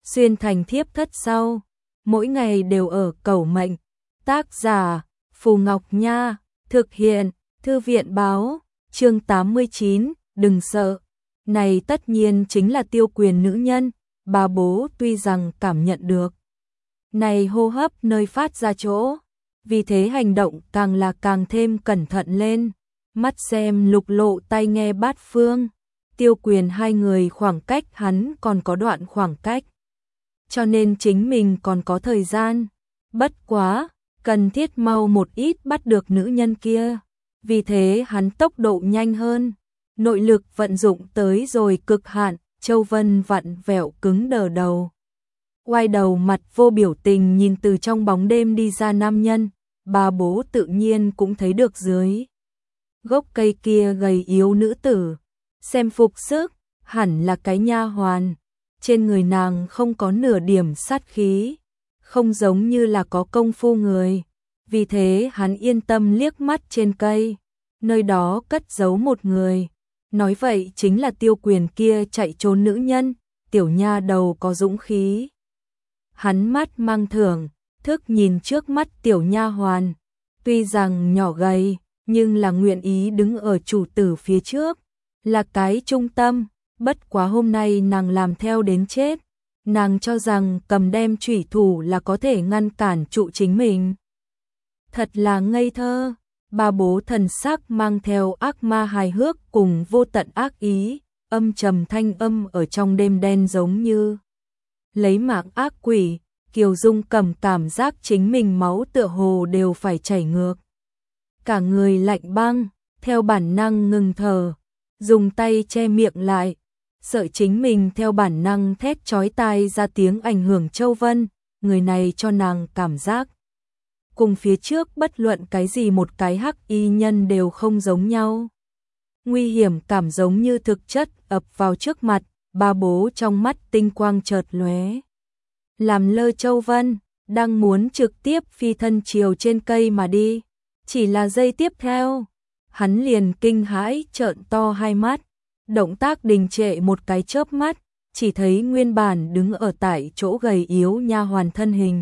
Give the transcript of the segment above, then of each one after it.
xuyên thành thiếp thất sau, mỗi ngày đều ở cầu mệnh. Tác giả Phù Ngọc Nha, thực hiện Thư viện báo, chương 89, đừng sợ. Này tất nhiên chính là Tiêu Quyền nữ nhân, bà bố tuy rằng cảm nhận được này hô hấp nơi phát ra chỗ, vì thế hành động càng thêm cẩn thận lên, mắt xem lục lộ tai nghe bát phương. Tiêu Quyền hai người khoảng cách hắn còn có đoạn khoảng cách, cho nên chính mình còn có thời gian, bất quá cần thiết mau một ít bắt được nữ nhân kia, vì thế hắn tốc độ nhanh hơn, nội lực vận dụng tới rồi cực hạn. Châu Vân vặn vẹo cứng đờ đầu, quay đầu mặt vô biểu tình nhìn từ trong bóng đêm đi ra nam nhân, bà bố tự nhiên cũng thấy được dưới gốc cây kia gầy yếu nữ tử, xem phục sức, hẳn là cái nha hoàn, trên người nàng không có nửa điểm sát khí, không giống như là có công phu người, vì thế hắn yên tâm liếc mắt trên cây, nơi đó cất giấu một người. Nói vậy chính là Tiêu Quyền kia chạy trốn nữ nhân, tiểu nha đầu có dũng khí. Hắn mắt mang thưởng, thức nhìn trước mắt tiểu nha hoàn, tuy rằng nhỏ gầy, nhưng là nguyện ý đứng ở chủ tử phía trước, là cái trung tâm, bất quá hôm nay nàng làm theo đến chết, nàng cho rằng cầm đem chủy thủ là có thể ngăn cản trụ chính mình. Thật là ngây thơ. Bà bố thần sắc mang theo ác ma hài hước cùng vô tận ác ý, âm trầm thanh âm ở trong đêm đen giống như lấy mạng ác quỷ. Kiều Dung cầm cảm giác chính mình máu tựa hồ đều phải chảy ngược, cả người lạnh băng, theo bản năng ngừng thở, dùng tay che miệng lại, sợ chính mình theo bản năng thét chói tai ra tiếng ảnh hưởng Châu Vân, người này cho nàng cảm giác cùng phía trước bất luận cái gì một cái hắc y nhân đều không giống nhau. Nguy hiểm cảm giống như thực chất ập vào trước mặt, bà bố trong mắt tinh quang chợt lóe. Làm lơ Châu Vân, đang muốn trực tiếp phi thân chiều trên cây mà đi. Chỉ là giây tiếp theo, hắn liền kinh hãi trợn to hai mắt, động tác đình trệ một cái chớp mắt, chỉ thấy nguyên bản đứng ở tại chỗ gầy yếu nha hoàn thân hình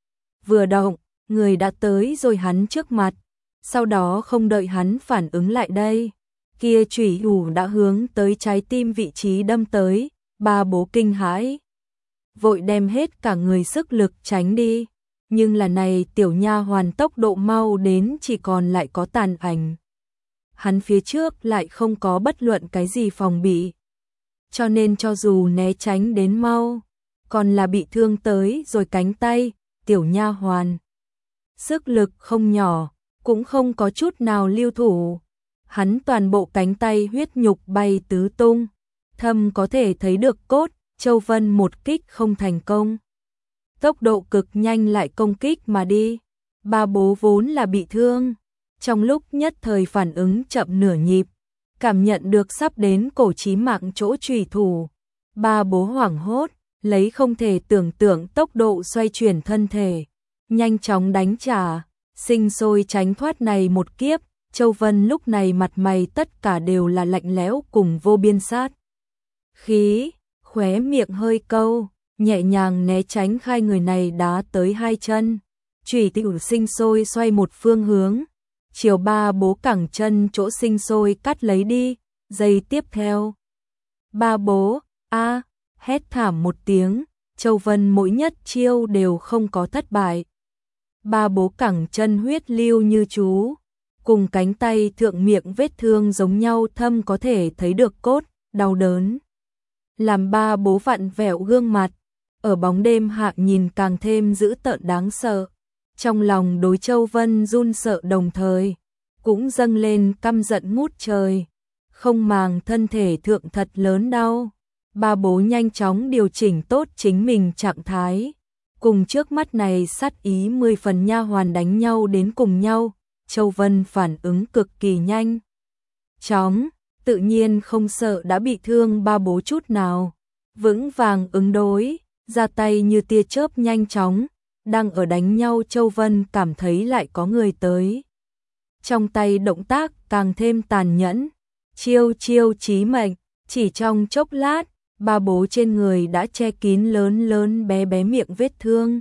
vừa động, người đã tới rồi hắn trước mặt, sau đó không đợi hắn phản ứng lại đây, kia chủy thủ đã hướng tới trái tim vị trí đâm tới, bà bố kinh hãi, vội đem hết cả người sức lực tránh đi, nhưng là này tiểu nha hoàn tốc độ mau đến chỉ còn lại có tàn ảnh. Hắn phía trước lại không có bất luận cái gì phòng bị, cho nên cho dù né tránh đến mau, còn là bị thương tới rồi cánh tay, tiểu nha hoàn sức lực không nhỏ, cũng không có chút nào lưu thủ. Hắn toàn bộ cánh tay huyết nhục bay tứ tung, thâm có thể thấy được cốt, Châu Vân một kích không thành công. Tốc độ cực nhanh lại công kích mà đi. Bà bố vốn là bị thương, trong lúc nhất thời phản ứng chậm nửa nhịp, cảm nhận được sắp đến cổ chí mạng chỗ chủy thủ. Bà bố hoảng hốt, lấy không thể tưởng tượng tốc độ xoay chuyển thân thể, nhanh chóng đánh trả, sinh sôi tránh thoát này một kiếp. Châu Vân lúc này mặt mày tất cả đều là lạnh lẽo cùng vô biên sát khí, khóe miệng hơi câu, nhẹ nhàng né tránh khai người này đá tới hai chân, chủy thủ sinh sôi xoay một phương hướng, chiều ba bố cẳng chân chỗ sinh sôi cắt lấy đi. Giây tiếp theo, ba bố hét thảm một tiếng, Châu Vân mỗi nhất chiêu đều không có thất bại. Ba bố cẳng chân huyết lưu như chú, cùng cánh tay thượng miệng vết thương giống nhau thâm có thể thấy được cốt, đau đớn. Làm ba bố vặn vẹo gương mặt, ở bóng đêm hạ nhìn càng thêm dữ tợn đáng sợ. Trong lòng đối Châu Vân run sợ đồng thời, cũng dâng lên căm giận ngút trời, không màng thân thể thượng thật lớn đau. Ba bố nhanh chóng điều chỉnh tốt chính mình trạng thái, cùng trước mắt này sát ý 10 phần nha hoàn đánh nhau đến cùng nhau. Châu Vân phản ứng cực kỳ nhanh chóng, tự nhiên không sợ đã bị thương ba bố chút nào, vững vàng ứng đối, ra tay như tia chớp nhanh chóng. Đang ở đánh nhau Châu Vân cảm thấy lại có người tới, trong tay động tác càng thêm tàn nhẫn, chiêu chiêu chí mệnh, chỉ trong chốc lát, ba bố trên người đã che kín lớn lớn bé bé miệng vết thương.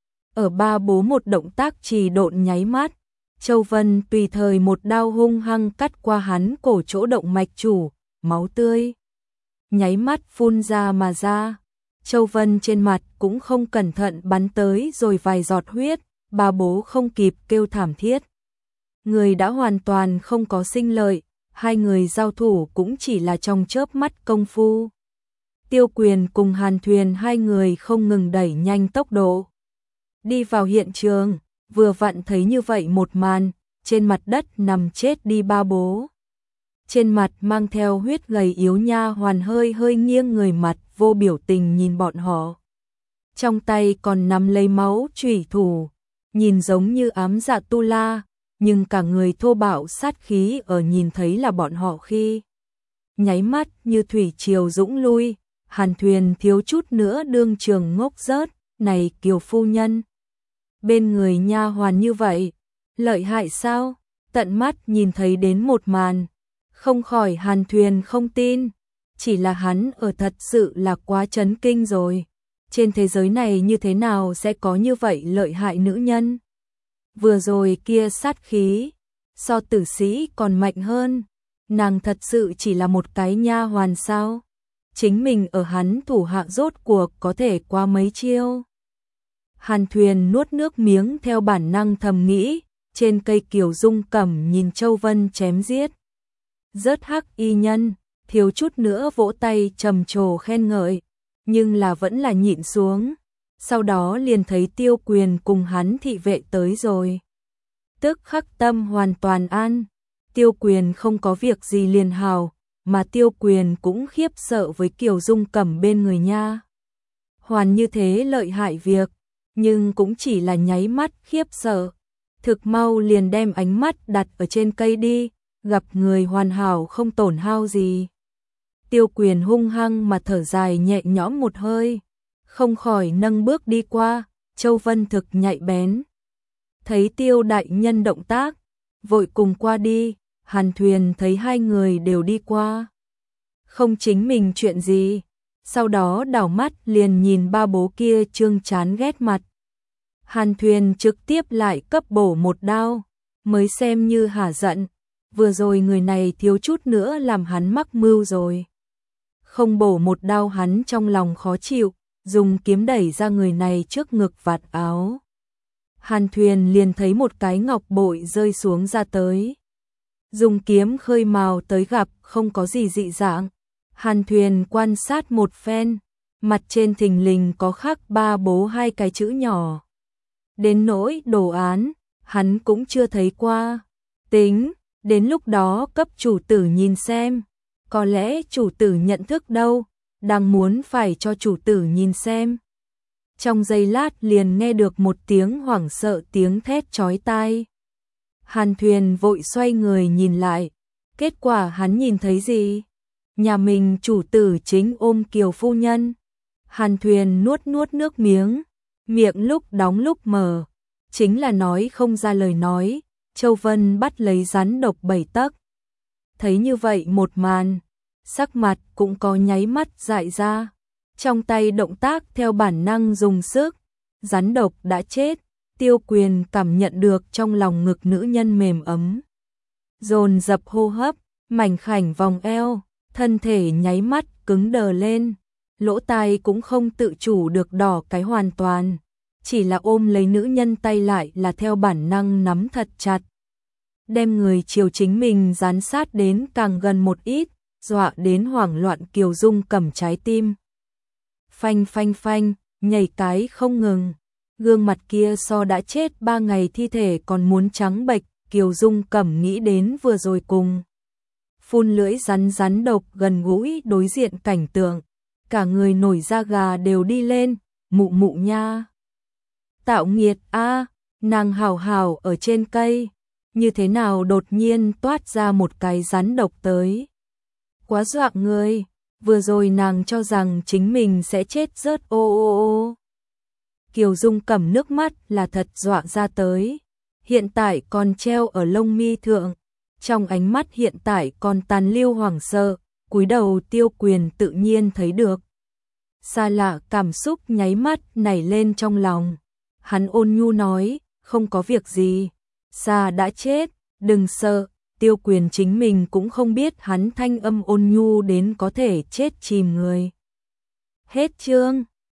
Ở ba bố một động tác trì độn nháy mắt, Châu Vân tùy thời một đao hung hăng cắt qua hắn cổ chỗ động mạch chủ, máu tươi nháy mắt phun ra mà ra. Châu Vân trên mặt cũng không cẩn thận bắn tới rồi vài giọt huyết, ba bố không kịp kêu thảm thiết. Người đã hoàn toàn không có sinh lợi, hai người giao thủ cũng chỉ là trong chớp mắt công phu. Tiêu Quyền cùng Hàn Thuyền hai người không ngừng đẩy nhanh tốc độ. Đi vào hiện trường, vừa vặn thấy như vậy một màn, trên mặt đất nằm chết đi ba bố. Trên mặt mang theo huyết gầy yếu nha hoàn hơi hơi nghiêng người mặt vô biểu tình nhìn bọn họ. Trong tay còn nắm lấy máu chủy thủ, nhìn giống như ám dạ tu la, nhưng cả người thô bạo sát khí ở nhìn thấy là bọn họ khi nháy mắt như thủy triều dũng lui. Hàn Thuyền thiếu chút nữa đương trường ngốc rớt, này Kiều phu nhân. Bên người nha hoàn như vậy, lợi hại sao? Tận mắt nhìn thấy đến một màn, không khỏi Hàn Thuyền không tin, chỉ là hắn ở thật sự là quá chấn kinh rồi. Trên thế giới này như thế nào sẽ có như vậy lợi hại nữ nhân? Vừa rồi kia sát khí, so tử sĩ còn mạnh hơn, nàng thật sự chỉ là một cái nha hoàn sao? Chính mình ở hắn thủ hạ rốt cuộc có thể qua mấy chiêu. Hàn Thuyền nuốt nước miếng theo bản năng thầm nghĩ, trên cây Kiều Dung Cẩm nhìn Châu Vân chém giết. Rớt hắc y nhân, thiếu chút nữa vỗ tay trầm trồ khen ngợi, nhưng là vẫn là nhịn xuống. Sau đó liền thấy Tiêu Quyền cùng hắn thị vệ tới rồi. Tức khắc tâm hoàn toàn an, Tiêu Quyền không có việc gì liền hào, mà Tiêu Quyền cũng khiếp sợ với Kiều Dung Cẩm bên người nha. Hoàn như thế lợi hại việc, nhưng cũng chỉ là nháy mắt khiếp sợ. Thực mau liền đem ánh mắt đặt ở trên cây đi, gặp người hoàn hảo không tổn hao gì. Tiêu Quyền hung hăng mà thở dài nhẹ nhõm một hơi, không khỏi nâng bước đi qua. Châu Vân thực nhạy bén, thấy Tiêu đại nhân động tác, vội cùng qua đi. Hàn Thuyền thấy hai người đều đi qua, không chính mình chuyện gì, sau đó đảo mắt liền nhìn ba bố kia trương chán ghét mặt. Hàn Thuyền trực tiếp lại cấp bổ một đao, mới xem như hả giận, vừa rồi người này thiếu chút nữa làm hắn mắc mưu rồi. Không bổ một đao hắn trong lòng khó chịu, dùng kiếm đẩy ra người này trước ngực vạt áo. Hàn Thuyền liền thấy một cái ngọc bội rơi xuống ra tới. Dùng kiếm khơi mào tới gặp không có gì dị dạng. Hàn Thuyền quan sát một phen, mặt trên thình lình có khắc ba bố hai cái chữ nhỏ. Đến nỗi đồ án, hắn cũng chưa thấy qua. Tính, đến lúc đó cấp chủ tử nhìn xem. Có lẽ chủ tử nhận thức đâu, đang muốn phải cho chủ tử nhìn xem. Trong giây lát liền nghe được một tiếng hoảng sợ tiếng thét chói tai. Hàn Thuyền vội xoay người nhìn lại, kết quả hắn nhìn thấy gì? Nhà mình chủ tử chính ôm Kiều phu nhân. Hàn Thuyền nuốt nước miếng, miệng lúc đóng lúc mở, chính là nói không ra lời nói. Châu Vân bắt lấy rắn độc 7 tấc. Thấy như vậy một màn, sắc mặt cũng có nháy mắt dại ra, trong tay động tác theo bản năng dùng sức, rắn độc đã chết. Tiêu Quyền cảm nhận được trong lòng ngực nữ nhân mềm ấm, dồn dập hô hấp, mảnh khảnh vòng eo, thân thể nháy mắt cứng đờ lên, lỗ tai cũng không tự chủ được đỏ cái hoàn toàn, chỉ là ôm lấy nữ nhân tay lại là theo bản năng nắm thật chặt, đem người chiều chính mình dán sát đến càng gần một ít, dọa đến hoảng loạn Kiều Dung Cẩm trái tim. Phanh phanh phanh, nhảy cái không ngừng. Gương mặt kia so đã chết 3 ngày thi thể còn muốn trắng bệch. Kiều Dung Cẩm nghĩ đến vừa rồi cùng phun lưỡi rắn độc gần gũi đối diện cảnh tượng, cả người nổi da gà đều đi lên. Mụ mụ nha, tạo nghiệt a, nàng hào hào ở trên cây, như thế nào đột nhiên toát ra một cái rắn độc tới, quá dọa người. Vừa rồi nàng cho rằng chính mình sẽ chết rớt ô ô ô. Kiều Dung Cẩm nước mắt là thật dọa ra tới, hiện tại còn treo ở lông mi thượng, trong ánh mắt hiện tại còn tàn lưu hoảng sợ, cúi đầu Tiêu Quyền tự nhiên thấy được. Xa lạ cảm xúc nháy mắt nảy lên trong lòng. Hắn ôn nhu nói, không có việc gì, Sa đã chết, đừng sợ. Tiêu Quyền chính mình cũng không biết hắn thanh âm ôn nhu đến có thể chết chìm người. Hết chương.